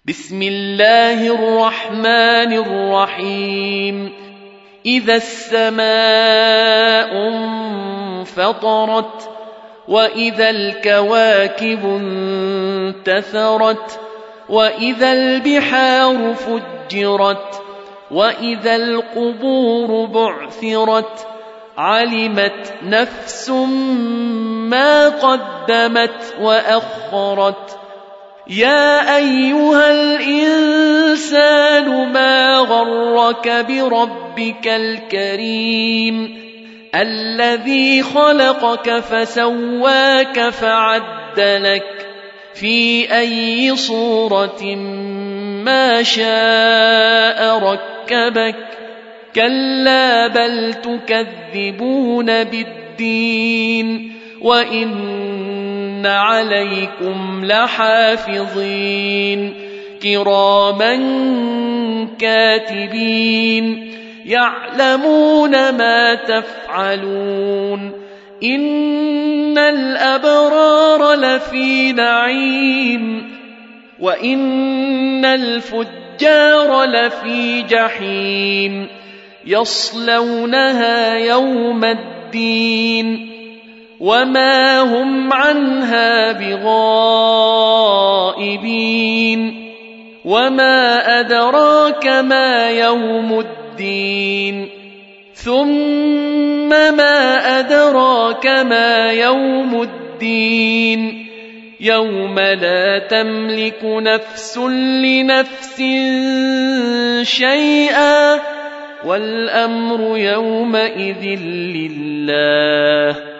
بسم الله الرحمن الرحيم إذا السماء انفطرت وإذا الكواكب انتثرت وإذا البحار فجرت وإذا القبور بعثرت علمت نفس ما قدمت وأخرت يا أيها الإنسان ما غرك بربك الكريم الذي خلقك فسواك فعدلك في أي صورة ما شاء ركبك كلا بل تكذبون بالدين وإن عليكم لحافظين كراما كاتبين يعلمون ما تفعلون إن الأبرار لفي نعيم وإن الفجار لفي جحيم يصلونها يوم الدين وما هم عنها بغائبين وما أدراك ما يوم الدين ثم ما أدراك ما يوم الدين يوم لا تملك نفس لنفس شيئا والأمر يومئذ لله